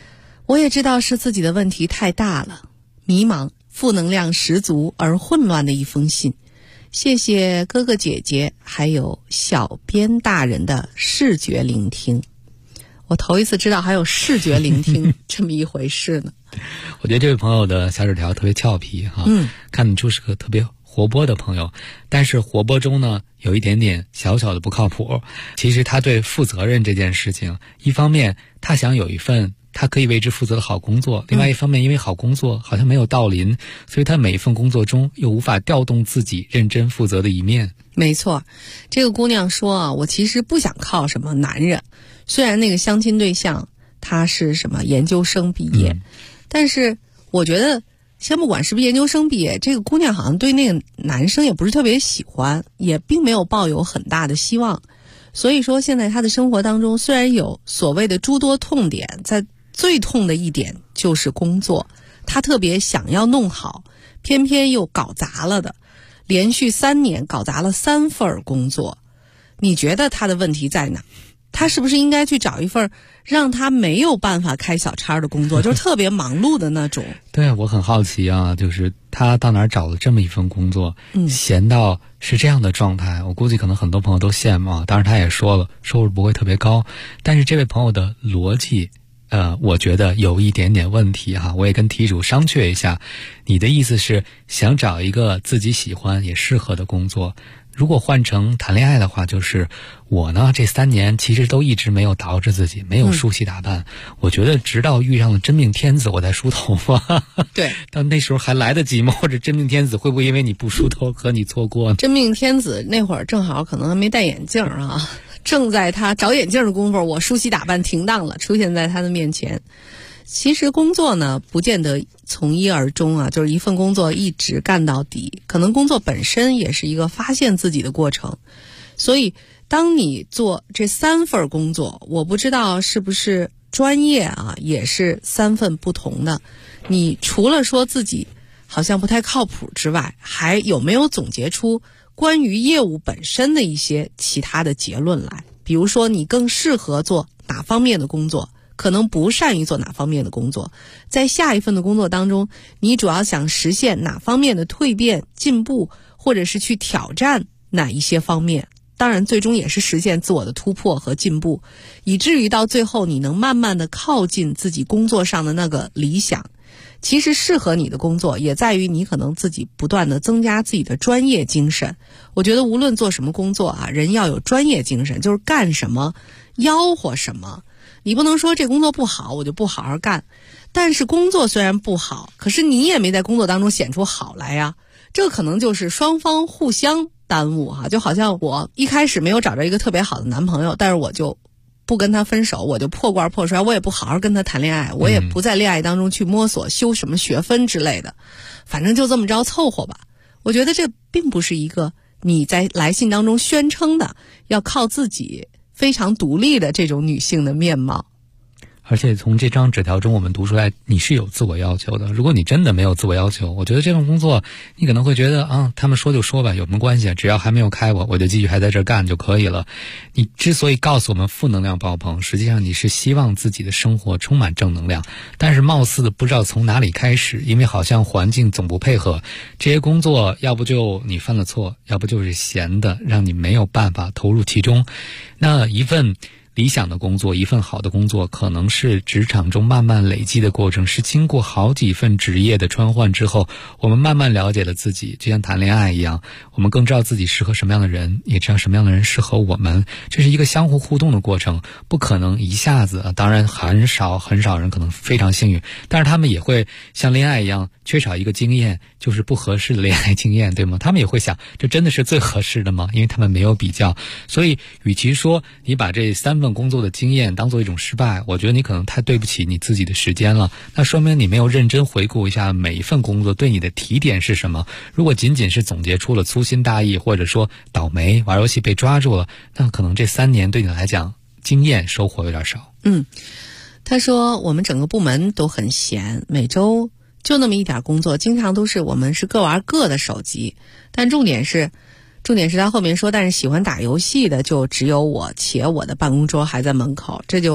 Speaker 2: 我也知道是自己的问题太大了，迷茫、负能量十足而混乱的一封信。谢谢哥哥姐姐还有小编大人的视觉聆听。我头一次知道还有视觉聆听这么一回事呢。
Speaker 10: 我觉得这位朋友的小纸条特别俏皮哈，看得出是个特别活泼的朋友，但是活泼中呢有一点点小小的不靠谱。其实他对负责任这件事情，一方面他想有一份他可以为之负责的好工作，另外一方面因为好工作好像没有到临，所以他每一份工作中又无法调动自己认真负责的一面。
Speaker 2: 没错，这个姑娘说啊，我其实不想靠什么男人，虽然那个相亲对象他是什么研究生毕业，但是我觉得先不管是不是研究生毕业，这个姑娘好像对那个男生也不是特别喜欢，也并没有抱有很大的希望。所以说现在她的生活当中虽然有所谓的诸多痛点，在最痛的一点就是工作，她特别想要弄好，偏偏又搞砸了的，连续3年搞砸了3份工作。你觉得她的问题在哪？她是不是应该去找一份让她没有办法开小差的工作，就是特别忙碌的那种？
Speaker 10: 对，我很好奇啊，就是她到哪儿找了这么一份工作，闲到是这样的状态，我估计可能很多朋友都羡慕啊。当然她也说了，收入不会特别高，但是这位朋友的逻辑我觉得有一点点问题哈，我也跟题主商榷一下。你的意思是想找一个自己喜欢也适合的工作，如果换成谈恋爱的话，就是我呢这3年其实都一直没有捯饬自己，没有梳洗打扮，我觉得直到遇上了真命天子我才梳头发。
Speaker 2: 对，
Speaker 10: 但那时候还来得及吗？或者真命天子会不会因为你不梳头和你错过呢？
Speaker 2: 真命天子那会儿正好可能还没戴眼镜啊，正在他找眼镜的功夫，我梳洗打扮停当了，出现在他的面前。其实工作呢不见得从一而终啊，就是一份工作一直干到底，可能工作本身也是一个发现自己的过程。所以当你做这3份工作，我不知道是不是专业啊也是3份不同的，你除了说自己好像不太靠谱之外，还有没有总结出关于业务本身的一些其他的结论来？比如说你更适合做哪方面的工作，可能不善于做哪方面的工作，在下一份的工作当中，你主要想实现哪方面的蜕变进步，或者是去挑战哪一些方面，当然最终也是实现自我的突破和进步，以至于到最后你能慢慢的靠近自己工作上的那个理想。其实适合你的工作也在于你可能自己不断的增加自己的专业精神。我觉得无论做什么工作啊，人要有专业精神，就是干什么吆喝什么。你不能说这工作不好我就不好好干，但是工作虽然不好，可是你也没在工作当中显出好来呀，这可能就是双方互相耽误哈。就好像我一开始没有找着一个特别好的男朋友，但是我就不跟他分手，我就破罐破摔，我也不好好跟他谈恋爱，我也不在恋爱当中去摸索修什么学分之类的，反正就这么着凑合吧。我觉得这并不是一个你在来信当中宣称的要靠自己非常独立的这种女性的面貌。
Speaker 10: 而且从这张纸条中我们读出来你是有自我要求的。如果你真的没有自我要求，我觉得这份工作你可能会觉得他们说就说吧，有什么关系，只要还没有开我就继续还在这儿干就可以了。你之所以告诉我们负能量爆棚，实际上你是希望自己的生活充满正能量，但是貌似的不知道从哪里开始，因为好像环境总不配合，这些工作要不就你犯了错，要不就是闲的让你没有办法投入其中。那一份理想的工作，一份好的工作，可能是职场中慢慢累积的过程，是经过好几份职业的穿换之后，我们慢慢了解了自己，就像谈恋爱一样，我们更知道自己适合什么样的人，也知道什么样的人适合我们，这是一个相互互动的过程，不可能一下子。当然很少人可能非常幸运，但是他们也会像恋爱一样缺少一个经验，就是不合适的恋爱经验，对吗？他们也会想，这真的是最合适的吗？因为他们没有比较。所以与其说你把这3份工作的经验当做一种失败，我觉得你可能太对不起你自己的时间了。那说明你没有认真回顾一下每一份工作对你的提点是什么。如果仅仅是总结出了粗心大意，或者说倒霉玩游戏被抓住了，那可能这3年对你来讲经验收获有点少。
Speaker 2: 他说我们整个部门都很闲，每周就那么一点工作，经常都是我们是各玩各的手机，但重点是他后面说，但是喜欢打游戏的就只有我，且我的办公桌还在门口，这就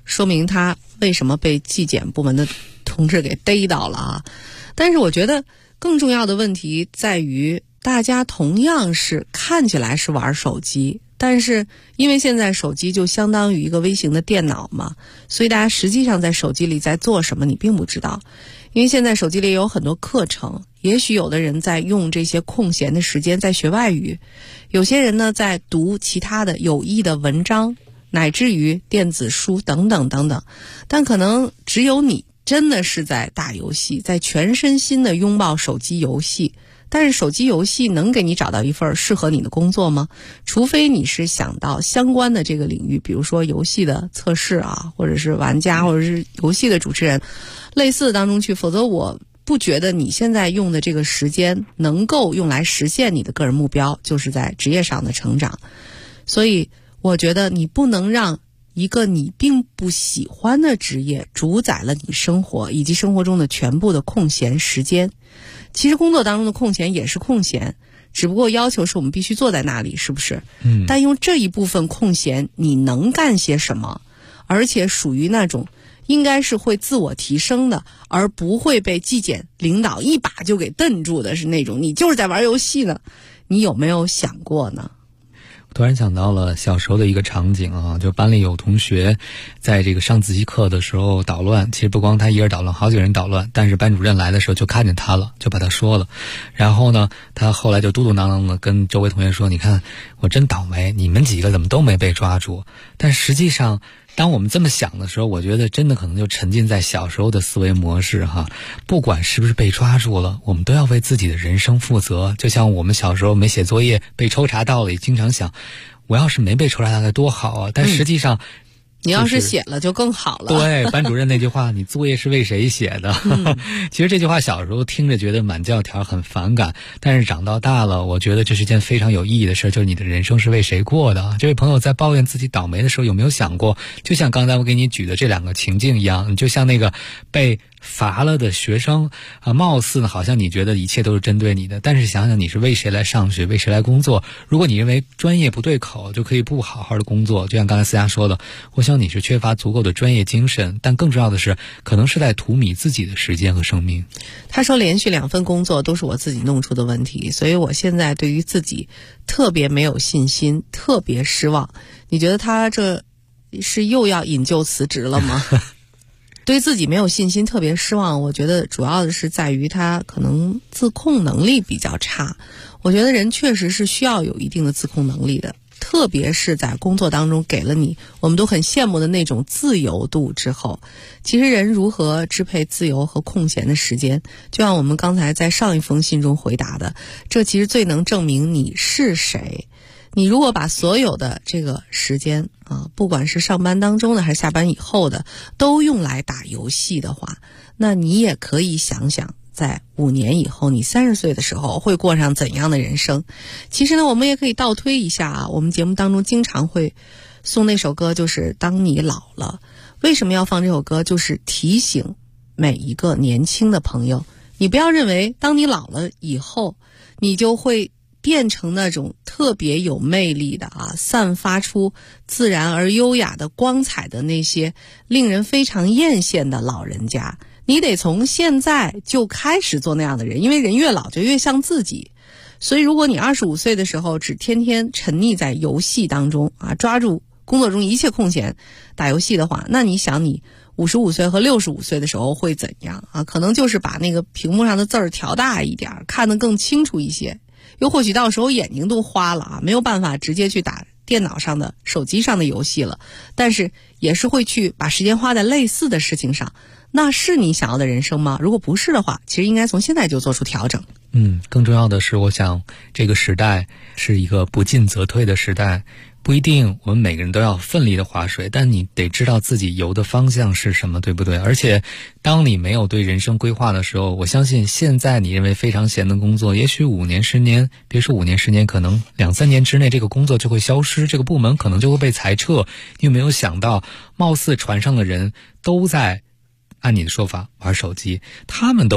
Speaker 2: 说明他为什么被纪检部门的同志给逮到了啊。但是我觉得更重要的问题在于，大家同样是看起来是玩手机，但是因为现在手机就相当于一个微型的电脑嘛，所以大家实际上在手机里在做什么你并不知道。因为现在手机里有很多课程，也许有的人在用这些空闲的时间在学外语，有些人呢在读其他的有益的文章，乃至于电子书等等等等，但可能只有你真的是在打游戏，在全身心的拥抱手机游戏。但是手机游戏能给你找到一份适合你的工作吗？除非你是想到相关的这个领域，比如说游戏的测试啊，或者是玩家，或者是游戏的主持人，类似的当中去，否则我不觉得你现在用的这个时间能够用来实现你的个人目标，就是在职业上的成长。所以我觉得你不能让一个你并不喜欢的职业主宰了你生活以及生活中的全部的空闲时间。其实工作当中的空闲也是空闲，只不过要求是我们必须坐在那里，是不是？但用这一部分空闲你能干些什么，而且属于那种应该是会自我提升的，而不会被纪检领导一把就给瞪住的，是那种你就是在玩游戏呢。你有没有想过呢？
Speaker 10: 突然想到了小时候的一个场景啊，就班里有同学在这个上自习课的时候捣乱，其实不光他一人捣乱，好几个人捣乱，但是班主任来的时候就看见他了，就把他说了。然后呢，他后来就嘟嘟囔囔的跟周围同学说，你看我真倒霉，你们几个怎么都没被抓住。但实际上当我们这么想的时候，我觉得真的可能就沉浸在小时候的思维模式哈。不管是不是被抓住了，我们都要为自己的人生负责。就像我们小时候没写作业被抽查到了，也经常想我要是没被抽查到该多好啊。但实际上
Speaker 2: 你要是写了就更好了。
Speaker 10: 对，班主任那句话你作业是为谁写的其实这句话小时候听着觉得满教条很反感，但是长到大了我觉得这是件非常有意义的事，就是你的人生是为谁过的。这位朋友在抱怨自己倒霉的时候，有没有想过就像刚才我给你举的这两个情境一样，就像那个被罚了的学生貌似呢好像你觉得一切都是针对你的，但是想想你是为谁来上学，为谁来工作。如果你认为专业不对口就可以不好好的工作，就像刚才思佳说的，我想你是缺乏足够的专业精神，但更重要的是可能是在荼蘼自己的时间和生命。
Speaker 2: 他说连续2份工作都是我自己弄出的问题，所以我现在对于自己特别没有信心，特别失望。你觉得他这是又要引咎辞职了吗对自己没有信心，特别失望，我觉得主要的是在于他可能自控能力比较差。我觉得人确实是需要有一定的自控能力的，特别是在工作当中给了你我们都很羡慕的那种自由度之后，其实人如何支配自由和空闲的时间，就像我们刚才在上一封信中回答的，这其实最能证明你是谁。你如果把所有的这个时间不管是上班当中的还是下班以后的都用来打游戏的话，那你也可以想想在5年以后你30岁的时候会过上怎样的人生。其实呢我们也可以倒推一下我们节目当中经常会送那首歌，就是当你老了。为什么要放这首歌？就是提醒每一个年轻的朋友，你不要认为当你老了以后你就会变成那种特别有魅力的散发出自然而优雅的光彩的那些令人非常艳羡的老人家。你得从现在就开始做那样的人，因为人越老就越像自己。所以如果你25岁的时候只天天沉溺在游戏当中抓住工作中一切空闲打游戏的话，那你想你55岁和65岁的时候会怎样可能就是把那个屏幕上的字儿调大一点，看得更清楚一些，又或许到时候眼睛都花了没有办法直接去打电脑上的手机上的游戏了，但是也是会去把时间花在类似的事情上。那是你想要的人生吗？如果不是的话，其实应该从现在就做出调整。
Speaker 10: 更重要的是我想这个时代是一个不进则退的时代，不一定我们每个人都要奋力的划水，但你得知道自己游的方向是什么，对不对？而且当你没有对人生规划的时候，我相信现在你认为非常闲的工作，也许5年10年，别说5年10年，可能2-3年之内这个工作就会消失，这个部门可能就会被裁撤。你有没有想到貌似船上的人都在按你的说法玩手机，他们都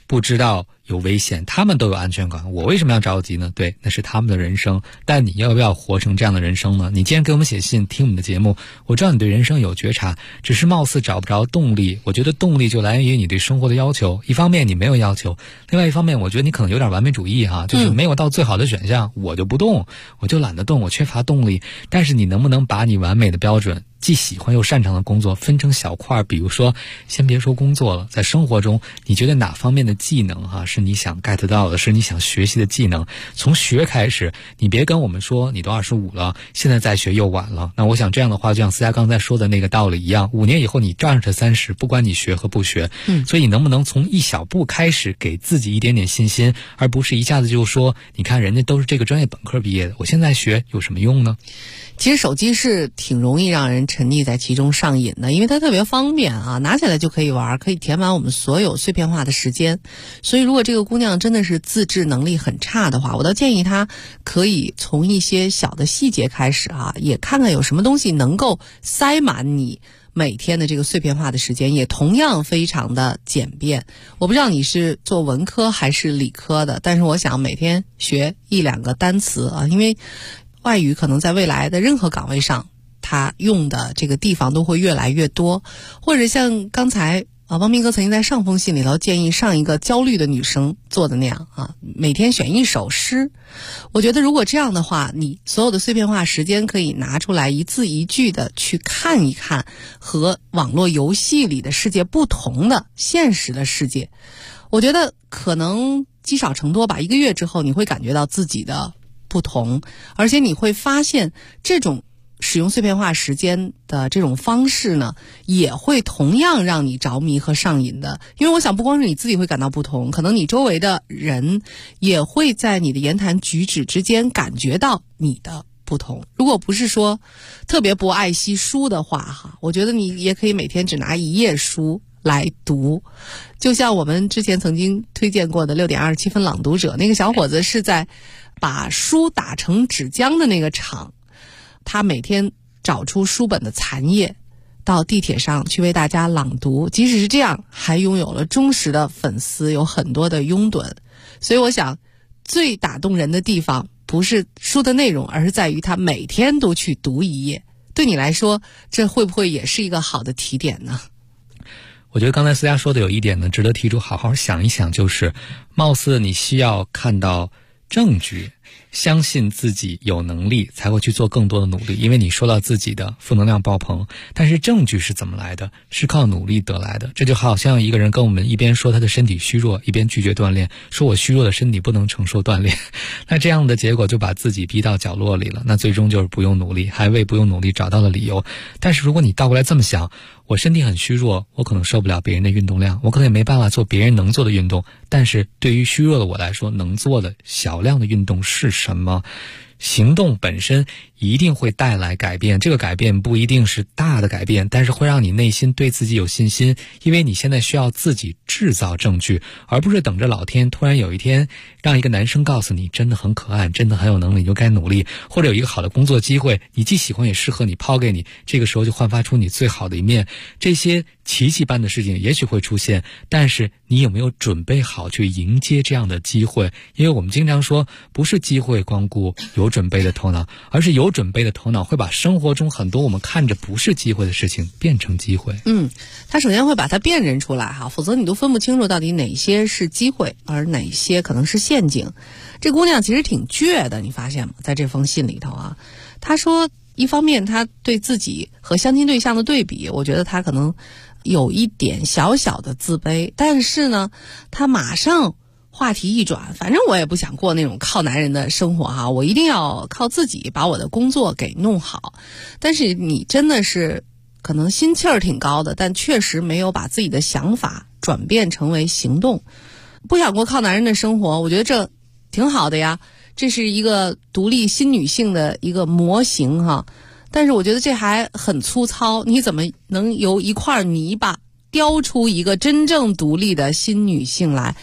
Speaker 10: 不知道有危险，他们都有安全感，我为什么要着急呢？对，那是他们的人生，但你要不要活成这样的人生呢？你既然给我们写信听我们的节目，我知道你对人生有觉察，只是貌似找不着动力。我觉得动力就来源于你对生活的要求，一方面你没有要求，另外一方面我觉得你可能有点完美主义就是没有到最好的选项，我就不动，我就懒得动，我缺乏动力。但是你能不能把你完美的标准，既喜欢又擅长的工作分成小块，比如说先别说工作了，在生活中你觉得哪方面的技能是你想 get 到的，是你想学习的技能，从学开始，你别跟我们说你都25了，现在再学又晚了。那我想这样的话就像思佳刚才说的那个道理一样，5年以后你照样是30，不管你学和不学。所以你能不能从一小步开始，给自己一点点信心，而不是一下子就说你看人家都是这个专业本科毕业的，我现在学有什么用呢？
Speaker 2: 其实手机是挺容易让人沉溺在其中上瘾的，因为它特别方便拿起来就可以玩，可以填满我们所有碎片化的时间。所以如果这个姑娘真的是自制能力很差的话，我倒建议她可以从一些小的细节开始也看看有什么东西能够塞满你每天的这个碎片化的时间，也同样非常的简便。我不知道你是做文科还是理科的，但是我想每天学1-2个单词因为外语可能在未来的任何岗位上，它用的这个地方都会越来越多。或者像刚才汪斌哥曾经在上封信里头建议上一个焦虑的女生做的那样每天选一首诗。我觉得如果这样的话，你所有的碎片化时间可以拿出来一字一句的去看一看和网络游戏里的世界不同的现实的世界。我觉得可能积少成多吧，1个月之后你会感觉到自己的不同，而且你会发现这种使用碎片化时间的这种方式呢，也会同样让你着迷和上瘾的。因为我想不光是你自己会感到不同，可能你周围的人也会在你的言谈举止之间感觉到你的不同。如果不是说特别不爱惜书的话我觉得你也可以每天只拿1页书来读。就像我们之前曾经推荐过的6.27分朗读者，那个小伙子是在把书打成纸浆的那个厂，他每天找出书本的残页，到地铁上去为大家朗读，即使是这样还拥有了忠实的粉丝，有很多的拥趸。所以我想最打动人的地方不是书的内容，而是在于他每天都去读1页。对你来说这会不会也是一个好的提点呢？
Speaker 10: 我觉得刚才思佳说的有一点呢值得提出好好想一想，就是貌似你需要看到证据，相信自己有能力才会去做更多的努力，因为你说到自己的负能量爆棚。但是证据是怎么来的？是靠努力得来的。这就好像一个人跟我们一边说他的身体虚弱，一边拒绝锻炼，说我虚弱的身体不能承受锻炼，那这样的结果就把自己逼到角落里了，那最终就是不用努力，还为不用努力找到了理由。但是如果你倒过来这么想，我身体很虚弱，我可能受不了别人的运动量，我可能也没办法做别人能做的运动，但是对于虚弱的我来说，能做的小量的运动是什么？行动本身一定会带来改变，这个改变不一定是大的改变，但是会让你内心对自己有信心，因为你现在需要自己制造证据，而不是等着老天突然有一天让一个男生告诉你真的很可爱，真的很有能力，你就该努力，或者有一个好的工作机会，你既喜欢也适合你，抛给你，这个时候就焕发出你最好的一面。这些奇迹般的事情也许会出现，但是你有没有准备好去迎接这样的机会？因为我们经常说不是机会光顾有准备的头脑，而是有准备的头脑会把生活中很多我们看着不是机会的事情变成机会。
Speaker 2: 他首先会把它辨认出来否则你都分不清楚到底哪些是机会，而哪些可能是陷阱。这姑娘其实挺倔的，你发现吗？在这封信里头她说一方面她对自己和相亲对象的对比，我觉得她可能有一点小小的自卑，但是呢她马上话题一转，反正我也不想过那种靠男人的生活我一定要靠自己把我的工作给弄好。但是你真的是可能心气儿挺高的，但确实没有把自己的想法转变成为行动。不想过靠男人的生活，我觉得这挺好的呀，这是一个独立新女性的一个模型但是我觉得这还很粗糙，你怎么能由一块泥巴雕出一个真正独立的新女性来？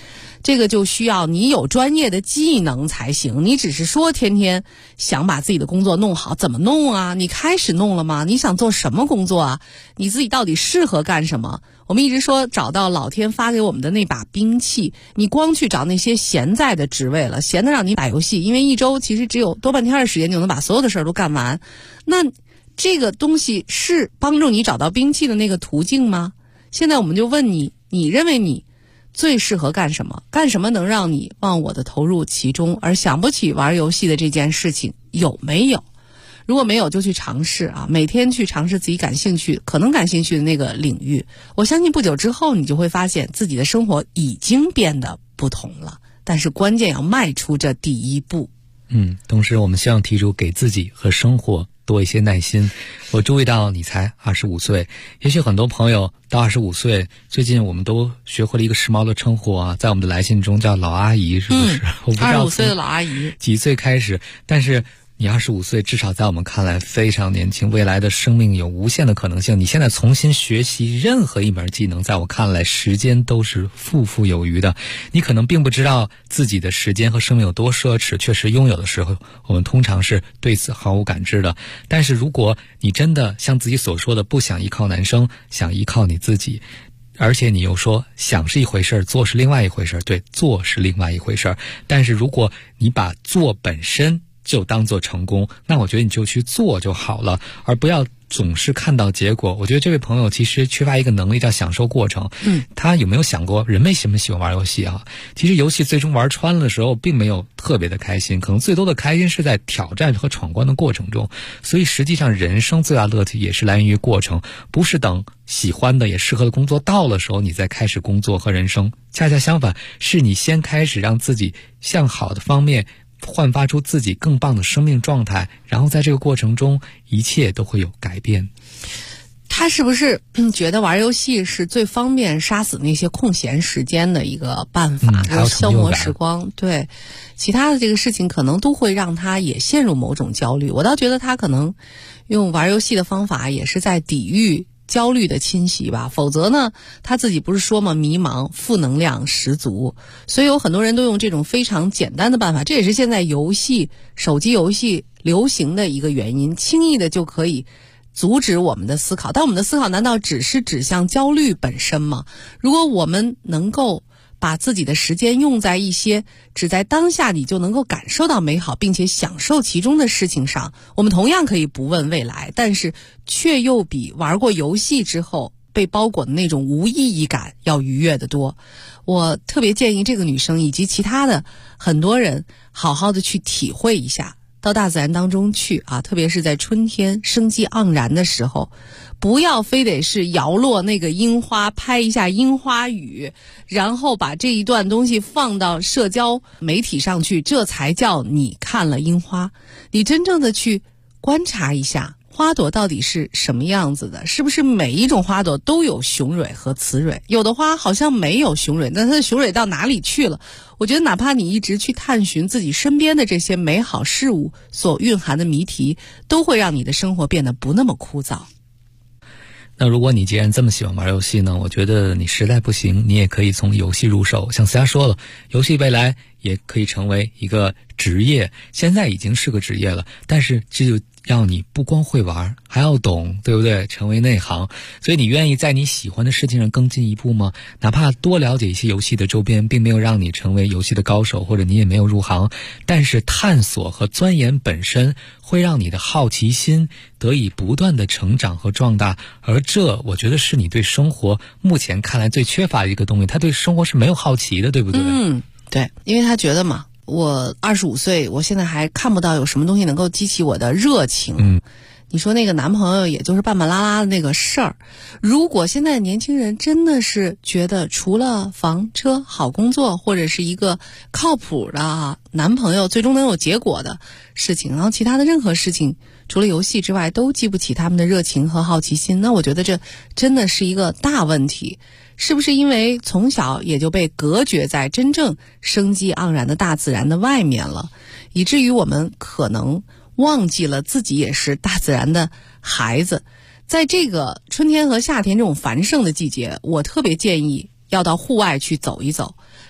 Speaker 2: 这个就需要你有专业的技能才行。你只是说天天想把自己的工作弄好，怎么弄啊？你开始弄了吗？你想做什么工作啊？你自己到底适合干什么？我们一直说找到老天发给我们的那把兵器，你光去找那些闲在的职位了，闲的让你打游戏，因为一周其实只有多半天的时间就能把所有的事儿都干完。那这个东西是帮助你找到兵器的那个途径吗？现在我们就问你，你认为你最适合干什么？干什么能让你忘我的投入其中，而想不起玩游戏的这件事情？有没有？如果没有，就去尝试啊！每天去尝试自己可能感兴趣的那个领域。我相信不久之后，你就会发现自己的生活已经变得不同了。但是关键要迈出这第一步。
Speaker 10: 同时我们希望提出给自己和生活多一些耐心。我注意到你才25岁，也许很多朋友到25岁，最近我们都学会了一个时髦的称呼啊，在我们的来信中叫老阿姨，是不是？我不知道
Speaker 2: 25岁的老阿姨
Speaker 10: 几岁开始，但是你25岁至少在我们看来非常年轻，未来的生命有无限的可能性。你现在重新学习任何一门技能，在我看来时间都是富富有余的。你可能并不知道自己的时间和生命有多奢侈，确实拥有的时候我们通常是对此毫无感知的。但是如果你真的像自己所说的不想依靠男生，想依靠你自己，而且你又说想是一回事，做是另外一回事，对，做是另外一回事。但是如果你把做本身就当做成功，那我觉得你就去做就好了，而不要总是看到结果。我觉得这位朋友其实缺乏一个能力叫享受过程。他有没有想过人为什么喜欢玩游戏啊？其实游戏最终玩穿了的时候并没有特别的开心，可能最多的开心是在挑战和闯关的过程中。所以实际上人生最大乐趣也是来源于过程，不是等喜欢的也适合的工作到了时候你再开始工作和人生。恰恰相反，是你先开始让自己向好的方面焕发出自己更棒的生命状态，然后在这个过程中一切都会有改变。
Speaker 2: 他是不是觉得玩游戏是最方便杀死那些空闲时间的一个办法，
Speaker 10: 还有
Speaker 2: 消磨时光？对，其他的这个事情可能都会让他也陷入某种焦虑。我倒觉得他可能用玩游戏的方法也是在抵御焦虑的侵袭吧，否则呢，他自己不是说嘛，迷茫，负能量十足。所以有很多人都用这种非常简单的办法，这也是现在手机游戏流行的一个原因，轻易的就可以阻止我们的思考。但我们的思考难道只是指向焦虑本身吗？如果我们能够把自己的时间用在一些只在当下你就能够感受到美好并且享受其中的事情上，我们同样可以不问未来，但是却又比玩过游戏之后被包裹的那种无意义感要愉悦得多。我特别建议这个女生以及其他的很多人好好的去体会一下，到大自然当中去啊，特别是在春天生机盎然的时候，不要非得是摇落那个樱花，拍一下樱花雨，然后把这一段东西放到社交媒体上去，这才叫你看了樱花。你真正的去观察一下花朵到底是什么样子的，是不是每一种花朵都有雄蕊和雌蕊？有的花好像没有雄蕊，那它的雄蕊到哪里去了？我觉得哪怕你一直去探寻自己身边的这些美好事物所蕴含的谜题，都会让你的生活变得不那么枯燥。
Speaker 10: 那如果你既然这么喜欢玩游戏呢，我觉得你实在不行，你也可以从游戏入手。像思佳说了，游戏未来也可以成为一个职业，现在已经是个职业了，但是这就要你不光会玩，还要懂，对不对？成为内行。所以你愿意在你喜欢的事情上更进一步吗？哪怕多了解一些游戏的周边，并没有让你成为游戏的高手，或者你也没有入行，但是探索和钻研本身会让你的好奇心得以不断的成长和壮大，而这我觉得是你对生活目前看来最缺乏的一个东西。他对生活是没有好奇的，对不对？
Speaker 2: 对，因为他觉得嘛，我25岁，我现在还看不到有什么东西能够激起我的热情。你说那个男朋友也就是半半拉拉的那个事儿，如果现在的年轻人真的是觉得除了房车好工作或者是一个靠谱的男朋友最终能有结果的事情，然后其他的任何事情除了游戏之外都激不起他们的热情和好奇心，那我觉得这真的是一个大问题。是不是因为从小也就被隔绝在真正生机盎然的大自然的外面了，以至于我们可能忘记了自己也是大自然的孩子。在这个春天和夏天这种繁盛的季节，我特别建议要到户外去走一走。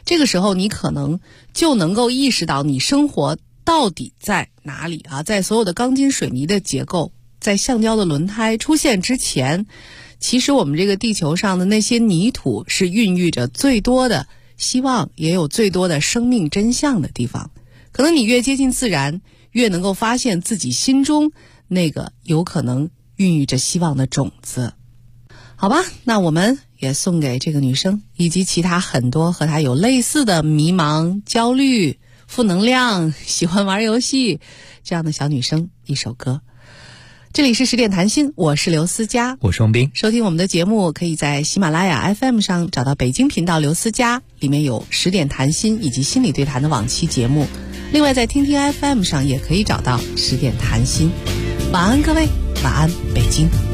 Speaker 2: 这个时候你可能就能够意识到你生活到底在哪里啊？在所有的钢筋水泥的结构，在橡胶的轮胎出现之前，其实我们这个地球上的那些泥土是孕育着最多的希望，也有最多的生命真相的地方。可能你越接近自然，越能够发现自己心中那个有可能孕育着希望的种子。好吧，那我们也送给这个女生以及其他很多和她有类似的迷茫、焦虑、负能量、喜欢玩游戏这样的小女生一首歌。这里是10点谈心，我是刘思佳，
Speaker 10: 我是王斌。
Speaker 2: 收听我们的节目可以在喜马拉雅 FM 上找到北京频道刘思佳，里面有10点谈心以及心理对谈的往期节目。另外在听听 FM 上也可以找到10点谈心。晚安各位，晚安北京。